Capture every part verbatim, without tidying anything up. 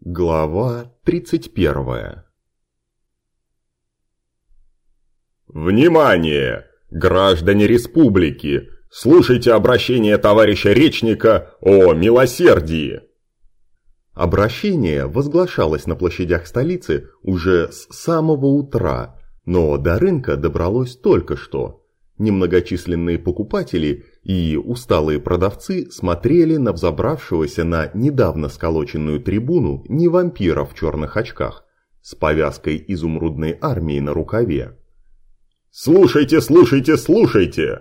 Глава тридцать первая. Внимание! Граждане республики! Слушайте обращение товарища Речника о милосердии! Обращение возглашалось на площадях столицы уже с самого утра, но до рынка добралось только что. Немногочисленные покупатели и усталые продавцы смотрели на взобравшегося на недавно сколоченную трибуну не вампира в черных очках, с повязкой изумрудной армии на рукаве. «Слушайте, слушайте, слушайте!»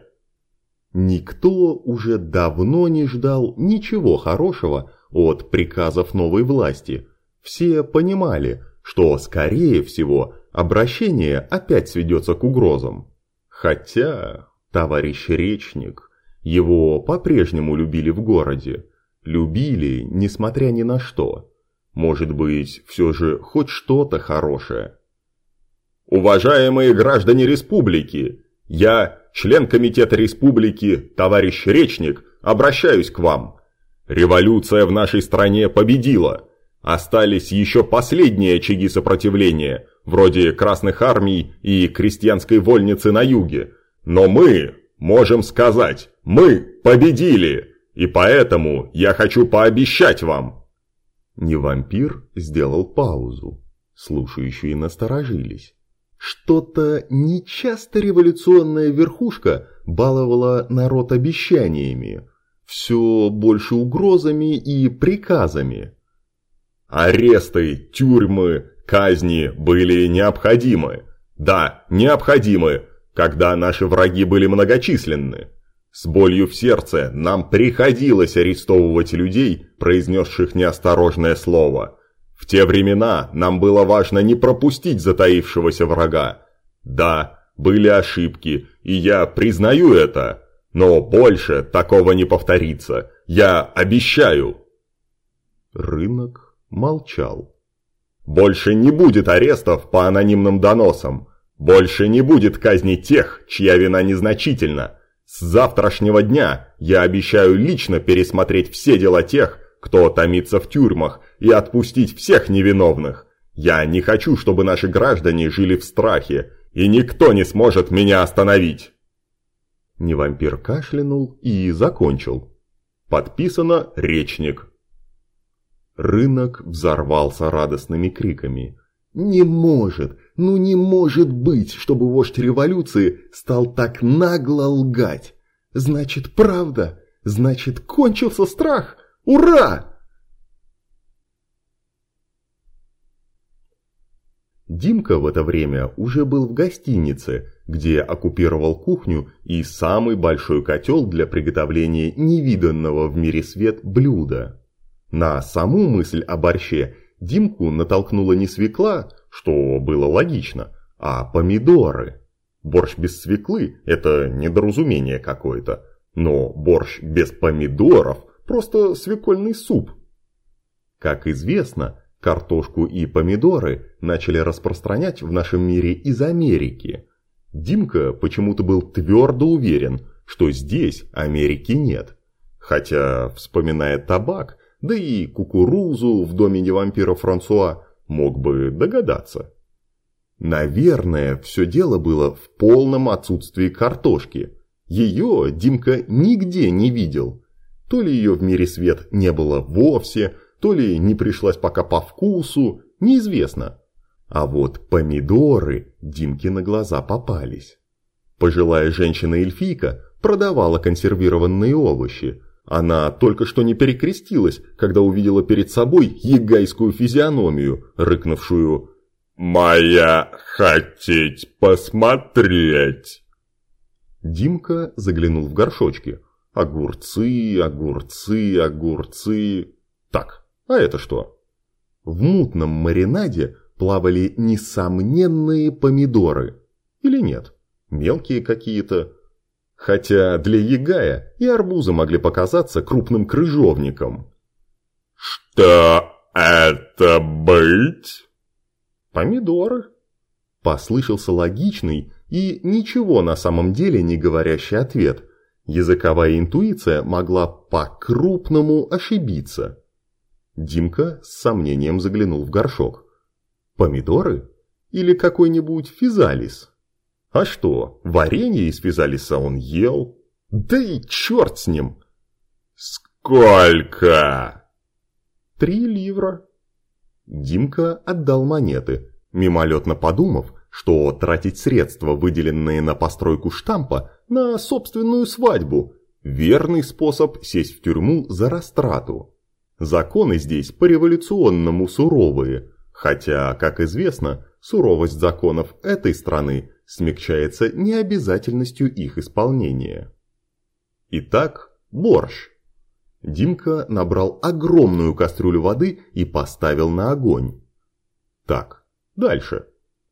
Никто уже давно не ждал ничего хорошего от приказов новой власти. Все понимали, что, скорее всего, обращение опять сведется к угрозам. Хотя, товарищ Речник, его по-прежнему любили в городе. Любили, несмотря ни на что. Может быть, все же хоть что-то хорошее. Уважаемые граждане республики, я, член комитета республики, товарищ Речник, обращаюсь к вам. Революция в нашей стране победила. Остались еще последние очаги сопротивления, вроде Красных армий и крестьянской вольницы на юге. Но мы можем сказать, мы победили, и поэтому я хочу пообещать вам. Невампир сделал паузу. Слушающие насторожились. Что-то нечасто революционная верхушка баловала народ обещаниями. Все больше угрозами и приказами. Аресты, тюрьмы, казни были необходимы. Да, необходимы, когда наши враги были многочисленны. С болью в сердце нам приходилось арестовывать людей, произнесших неосторожное слово. В те времена нам было важно не пропустить затаившегося врага. Да, были ошибки, и я признаю это, но больше такого не повторится. Я обещаю. Рынок молчал. Больше не будет арестов по анонимным доносам. Больше не будет казни тех, чья вина незначительна. С завтрашнего дня я обещаю лично пересмотреть все дела тех, кто томится в тюрьмах, и отпустить всех невиновных. Я не хочу, чтобы наши граждане жили в страхе, и никто не сможет меня остановить. Невампир кашлянул и закончил. Подписано Речник. Рынок взорвался радостными криками. Не может, ну не может быть, чтобы вождь революции стал так нагло лгать. Значит, правда, значит, кончился страх. Ура! Димка в это время уже был в гостинице, где оккупировал кухню и самый большой котел для приготовления невиданного в мире свет блюда. На саму мысль о борще Димку натолкнула не свекла, что было логично, а помидоры. Борщ без свеклы – это недоразумение какое-то, но борщ без помидоров – просто свекольный суп. Как известно, картошку и помидоры начали распространять в нашем мире из Америки. Димка почему-то был твердо уверен, что здесь Америки нет. Хотя, вспоминая табак, да и кукурузу в доме невампира Франсуа, мог бы догадаться. Наверное, все дело было в полном отсутствии картошки. Ее Димка нигде не видел. То ли ее в мире свет не было вовсе, то ли не пришлась пока по вкусу, неизвестно. А вот помидоры Димке на глаза попались. Пожилая женщина-эльфийка продавала консервированные овощи. Она только что не перекрестилась, когда увидела перед собой егайскую физиономию, рыкнувшую «Моя хотеть посмотреть». Димка заглянул в горшочки. Огурцы, огурцы, огурцы. Так, а это что? В мутном маринаде плавали несомненные помидоры. Или нет? Мелкие какие-то. Хотя для ягая и арбузы могли показаться крупным крыжовником. «Что это быть?» «Помидоры», – послышался логичный и ничего на самом деле не говорящий ответ. Языковая интуиция могла по-крупному ошибиться. Димка с сомнением заглянул в горшок. Помидоры? Или какой-нибудь физалис? А что, варенье из физалиса он ел? Да и черт с ним! Сколько? Три ливра. Димка отдал монеты, мимолетно подумав, что тратить средства, выделенные на постройку штампа, на собственную свадьбу – верный способ сесть в тюрьму за растрату. Законы здесь по-революционному суровые, хотя, как известно, суровость законов этой страны смягчается необязательностью их исполнения. Итак, борщ. Димка набрал огромную кастрюлю воды и поставил на огонь. Так, дальше.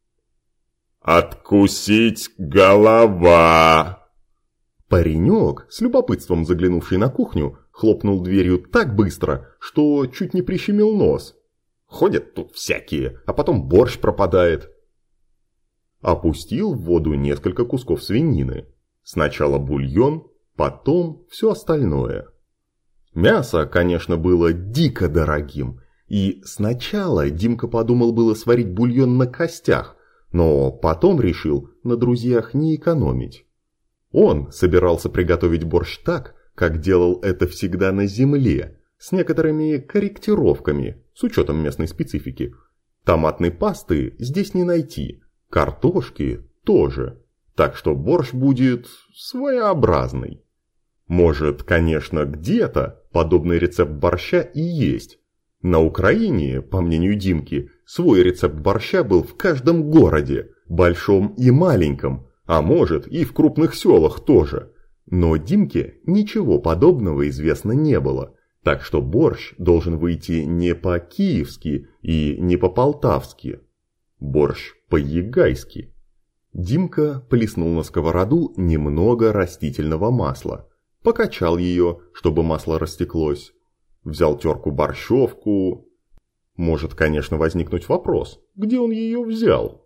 «Откусить голова!» Паренек, с любопытством заглянувший на кухню, хлопнул дверью так быстро, что чуть не прищемил нос. Ходят тут всякие, а потом борщ пропадает. Опустил в воду несколько кусков свинины. Сначала бульон, потом все остальное. Мясо, конечно, было дико дорогим, и сначала Димка подумал было сварить бульон на костях, но потом решил на друзьях не экономить. Он собирался приготовить борщ так, как делал это всегда на земле, с некоторыми корректировками, с учетом местной специфики. Томатной пасты здесь не найти, картошки тоже, так что борщ будет своеобразный. Может, конечно, где-то подобный рецепт борща и есть. На Украине, по мнению Димки, свой рецепт борща был в каждом городе, большом и маленьком, а может и в крупных селах тоже. Но Димке ничего подобного известно не было, так что борщ должен выйти не по-киевски и не по-полтавски. Борщ по-егайски. Димка плеснул на сковороду немного растительного масла. Покачал ее, чтобы масло растеклось. Взял терку-борщевку. Может, конечно, возникнуть вопрос, где он ее взял?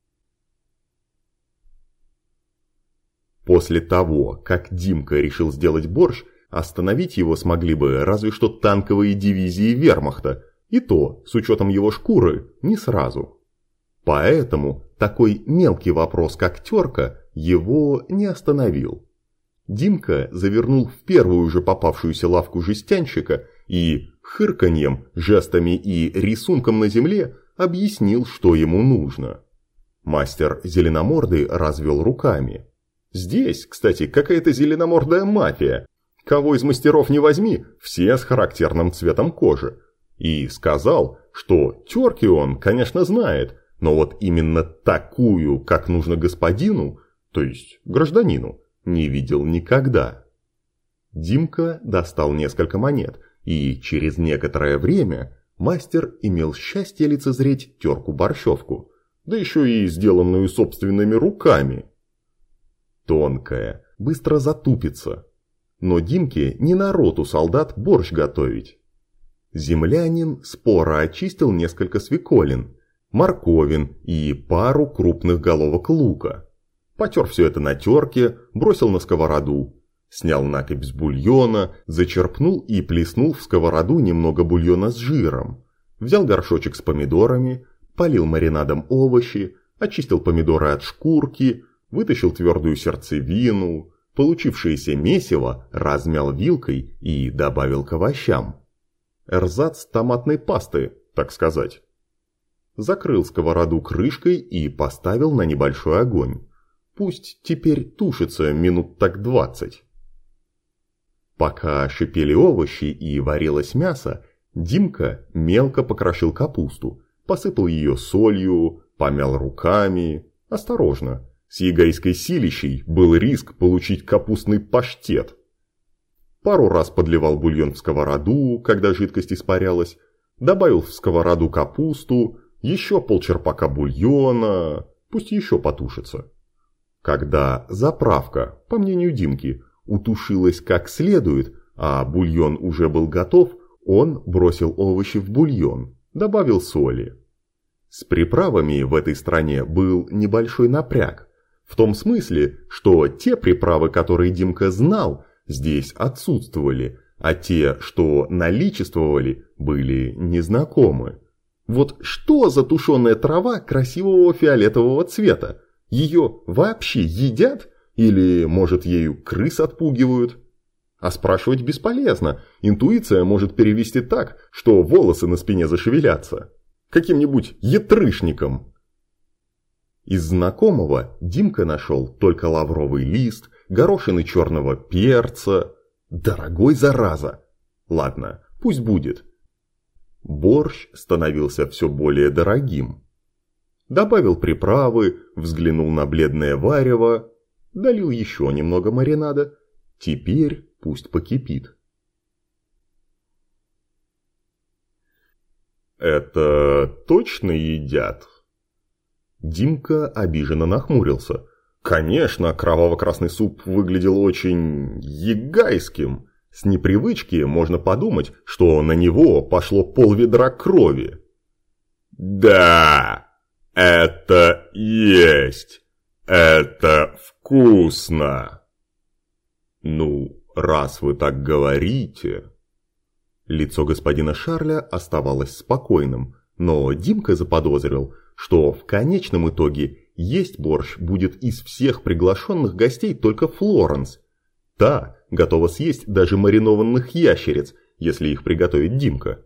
После того, как Димка решил сделать борщ, остановить его смогли бы разве что танковые дивизии вермахта, и то, с учетом его шкуры, не сразу. Поэтому такой мелкий вопрос, как терка, его не остановил. Димка завернул в первую же попавшуюся лавку жестянщика и хырканьем, жестами и рисунком на земле объяснил, что ему нужно. Мастер зеленомордый развел руками. Здесь, кстати, какая-то зеленомордая мафия. Кого из мастеров не возьми, все с характерным цветом кожи. И сказал, что терки он, конечно, знает, но вот именно такую, как нужно господину, то есть гражданину, не видел никогда. Димка достал несколько монет, и через некоторое время мастер имел счастье лицезреть терку-борщевку, да еще и сделанную собственными руками. Тонкая, быстро затупится. Но Димке не на роту солдат борщ готовить. Землянин споро очистил несколько свеколин, морковин и пару крупных головок лука. Потер все это на терке, бросил на сковороду. Снял накипь с бульона, зачерпнул и плеснул в сковороду немного бульона с жиром. Взял горшочек с помидорами, полил маринадом овощи, очистил помидоры от шкурки, вытащил твердую сердцевину, получившееся месиво размял вилкой и добавил к овощам. Эрзац томатной пасты, так сказать. Закрыл сковороду крышкой и поставил на небольшой огонь. Пусть теперь тушится минут так двадцать. Пока шипели овощи и варилось мясо, Димка мелко покрошил капусту, посыпал ее солью, помял руками. Осторожно, с егайской силищей был риск получить капустный паштет. Пару раз подливал бульон в сковороду, когда жидкость испарялась, добавил в сковороду капусту, еще полчерпака бульона, пусть еще потушится. Когда заправка, по мнению Димки, утушилась как следует, а бульон уже был готов, он бросил овощи в бульон, добавил соли. С приправами в этой стране был небольшой напряг, в том смысле, что те приправы, которые Димка знал, здесь отсутствовали, а те, что наличествовали, были незнакомы. Вот что за тушеная трава красивого фиолетового цвета? Ее вообще едят? Или, может, ею крыс отпугивают? А спрашивать бесполезно. Интуиция может перевести так, что волосы на спине зашевелятся. Каким-нибудь ятрышником. Из знакомого Димка нашел только лавровый лист, горошины черного перца. Дорогой, зараза! Ладно, пусть будет. Борщ становился все более дорогим. Добавил приправы, взглянул на бледное варево, долил еще немного маринада. Теперь пусть покипит. «Это точно едят?» Димка обиженно нахмурился. Конечно, кроваво-красный суп выглядел очень егайским. С непривычки можно подумать, что на него пошло полведра крови. «Да, это есть. Это вкусно!» «Ну, раз вы так говорите...» Лицо господина Шарля оставалось спокойным, но Димка заподозрил, что в конечном итоге есть борщ будет из всех приглашенных гостей только Флоренс. Та готова съесть даже маринованных ящериц, если их приготовит Димка.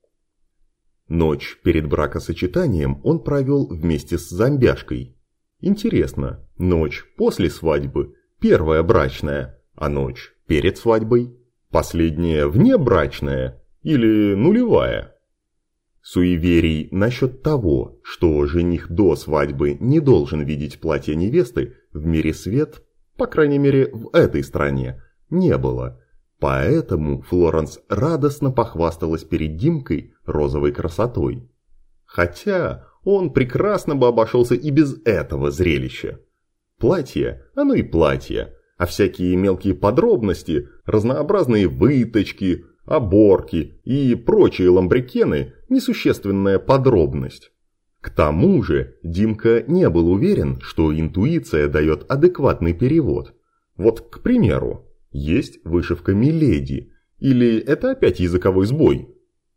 Ночь перед бракосочетанием он провел вместе с зомбяшкой. Интересно, ночь после свадьбы – первая брачная, а ночь перед свадьбой – последняя внебрачная или нулевая? Суеверий насчет того, что жених до свадьбы не должен видеть платье невесты, в мире свет, по крайней мере в этой стране, не было. Поэтому Флоренс радостно похвасталась перед Димкой розовой красотой. Хотя он прекрасно бы обошелся и без этого зрелища. Платье, оно и платье, а всякие мелкие подробности, разнообразные выточки, оборки и прочие ламбрикены – несущественная подробность. К тому же Димка не был уверен, что интуиция дает адекватный перевод. Вот, к примеру, есть вышивка «Миледи», или это опять языковой сбой?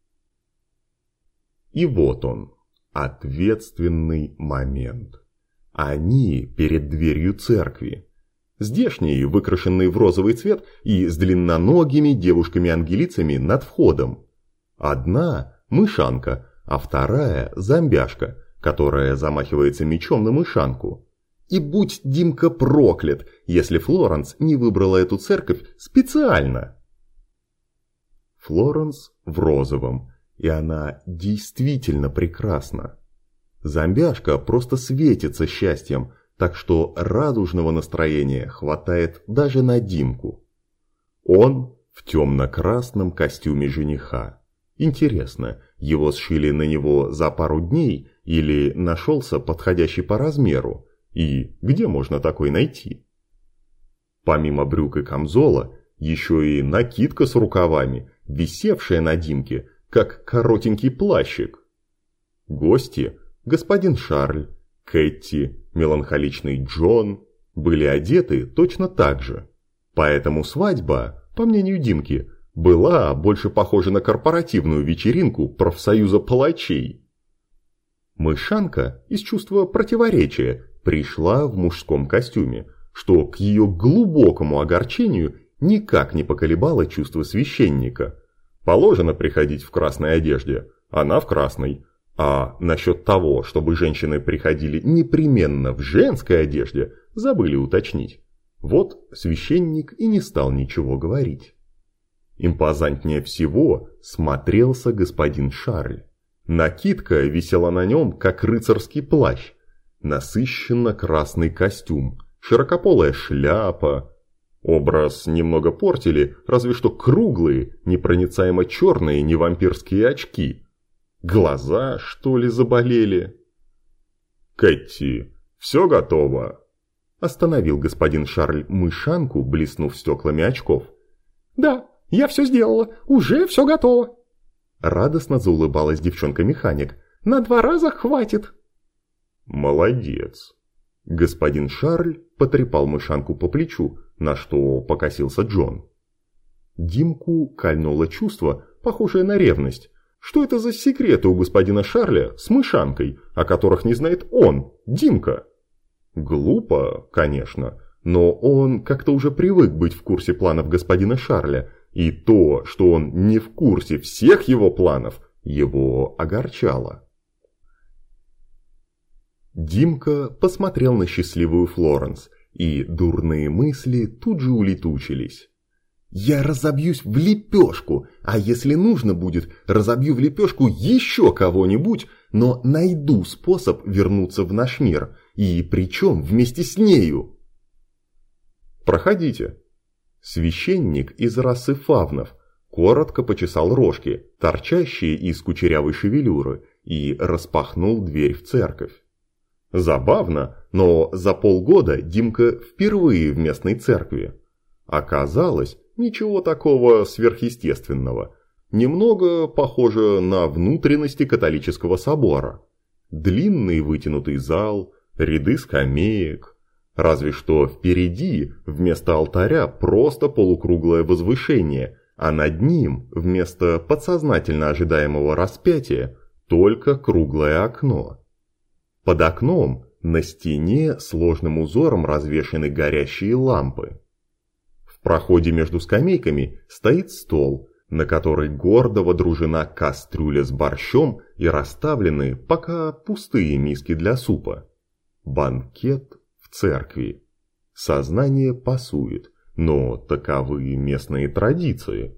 И вот он, ответственный момент. Они перед дверью церкви. Здешние, выкрашенные в розовый цвет и с длинноногими девушками-ангелицами над входом. Одна – мышанка, а вторая – зомбяшка, которая замахивается мечом на мышанку. И будь Димка проклят, если Флоренс не выбрала эту церковь специально. Флоренс в розовом, и она действительно прекрасна. Зомбяшка просто светится счастьем, так что радужного настроения хватает даже на Димку. Он в темно-красном костюме жениха. Интересно, его сшили на него за пару дней или нашелся подходящий по размеру? И где можно такой найти? Помимо брюк и камзола, еще и накидка с рукавами, висевшая на Димке, как коротенький плащик. Гости, господин Шарль, Кэти, меланхоличный Джон, были одеты точно так же. Поэтому свадьба, по мнению Димки, была больше похожа на корпоративную вечеринку профсоюза палачей. Мышанка из чувства противоречия пришла в мужском костюме, что к ее глубокому огорчению никак не поколебало чувство священника. Положено приходить в красной одежде, она в красной. А насчет того, чтобы женщины приходили непременно в женской одежде, забыли уточнить. Вот священник и не стал ничего говорить. Импозантнее всего смотрелся господин Шарль. Накидка висела на нем, как рыцарский плащ. Насыщенно красный костюм, широкополая шляпа. Образ немного портили, разве что круглые, непроницаемо черные невампирские очки. Глаза, что ли, заболели? «Кэти, все готово?» Остановил господин Шарль мышанку, блеснув стеклами очков. «Да, я все сделала, уже все готово!» Радостно заулыбалась девчонка-механик. «На два раза хватит!» «Молодец!» Господин Шарль потрепал мышанку по плечу, на что покосился Джон. Димку кольнуло чувство, похожее на ревность. Что это за секреты у господина Шарля с мышанкой, о которых не знает он, Димка? Глупо, конечно, но он как-то уже привык быть в курсе планов господина Шарля, и то, что он не в курсе всех его планов, его огорчало. Димка посмотрел на счастливую Флоренс, и дурные мысли тут же улетучились. «Я разобьюсь в лепешку, а если нужно будет, разобью в лепешку еще кого-нибудь, но найду способ вернуться в наш мир, и причем вместе с нею». «Проходите». Священник из расы фавнов коротко почесал рожки, торчащие из кучерявой шевелюры, и распахнул дверь в церковь. Забавно, но за полгода Димка впервые в местной церкви. Оказалось, ничего такого сверхъестественного. Немного похоже на внутренности католического собора. Длинный вытянутый зал, ряды скамеек. Разве что впереди вместо алтаря просто полукруглое возвышение, а над ним вместо подсознательно ожидаемого распятия только круглое окно. Под окном на стене сложным узором развешаны горящие лампы. В проходе между скамейками стоит стол, на который гордо водружена кастрюля с борщом и расставлены пока пустые миски для супа. Банкет в церкви. Сознание пасует, но таковы местные традиции.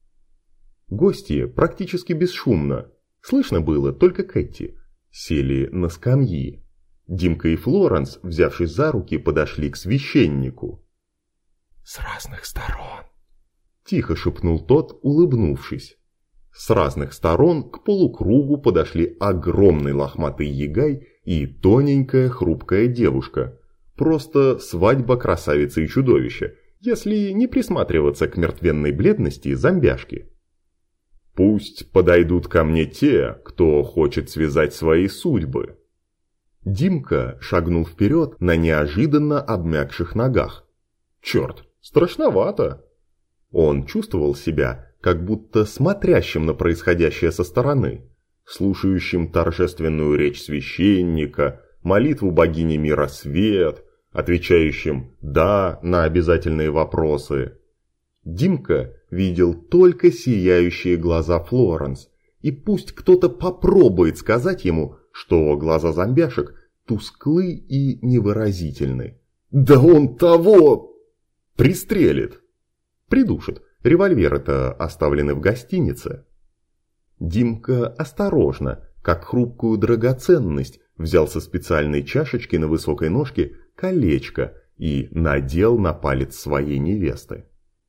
Гости практически бесшумно, слышно было только Кэти, сели на скамьи. Димка и Флоренс, взявшись за руки, подошли к священнику. «С разных сторон», – тихо шепнул тот, улыбнувшись. С разных сторон к полукругу подошли огромный лохматый ягай и тоненькая хрупкая девушка. Просто свадьба красавицы и чудовища, если не присматриваться к мертвенной бледности зомбяшки. «Пусть подойдут ко мне те, кто хочет связать свои судьбы». Димка шагнул вперед на неожиданно обмякших ногах. Черт, страшновато. Он чувствовал себя как будто смотрящим на происходящее со стороны, слушающим торжественную речь священника, молитву богини мира свет, отвечающим «да» на обязательные вопросы. Димка видел только сияющие глаза Флоренс, и пусть кто-то попробует сказать ему, что глаза зомбяшек тусклы и невыразительны. Да он того пристрелит, придушит, револьверы-то оставлены в гостинице. Димка осторожно, как хрупкую драгоценность, взял со специальной чашечки на высокой ножке колечко и надел на палец своей невесты.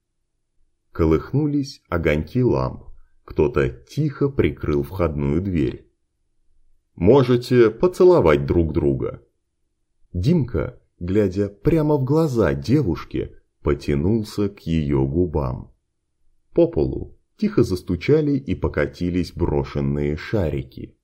Колыхнулись огоньки ламп, кто-то тихо прикрыл входную дверь. «Можете поцеловать друг друга». Димка, глядя прямо в глаза девушке, потянулся к ее губам. По полу тихо застучали и покатились брошенные шарики.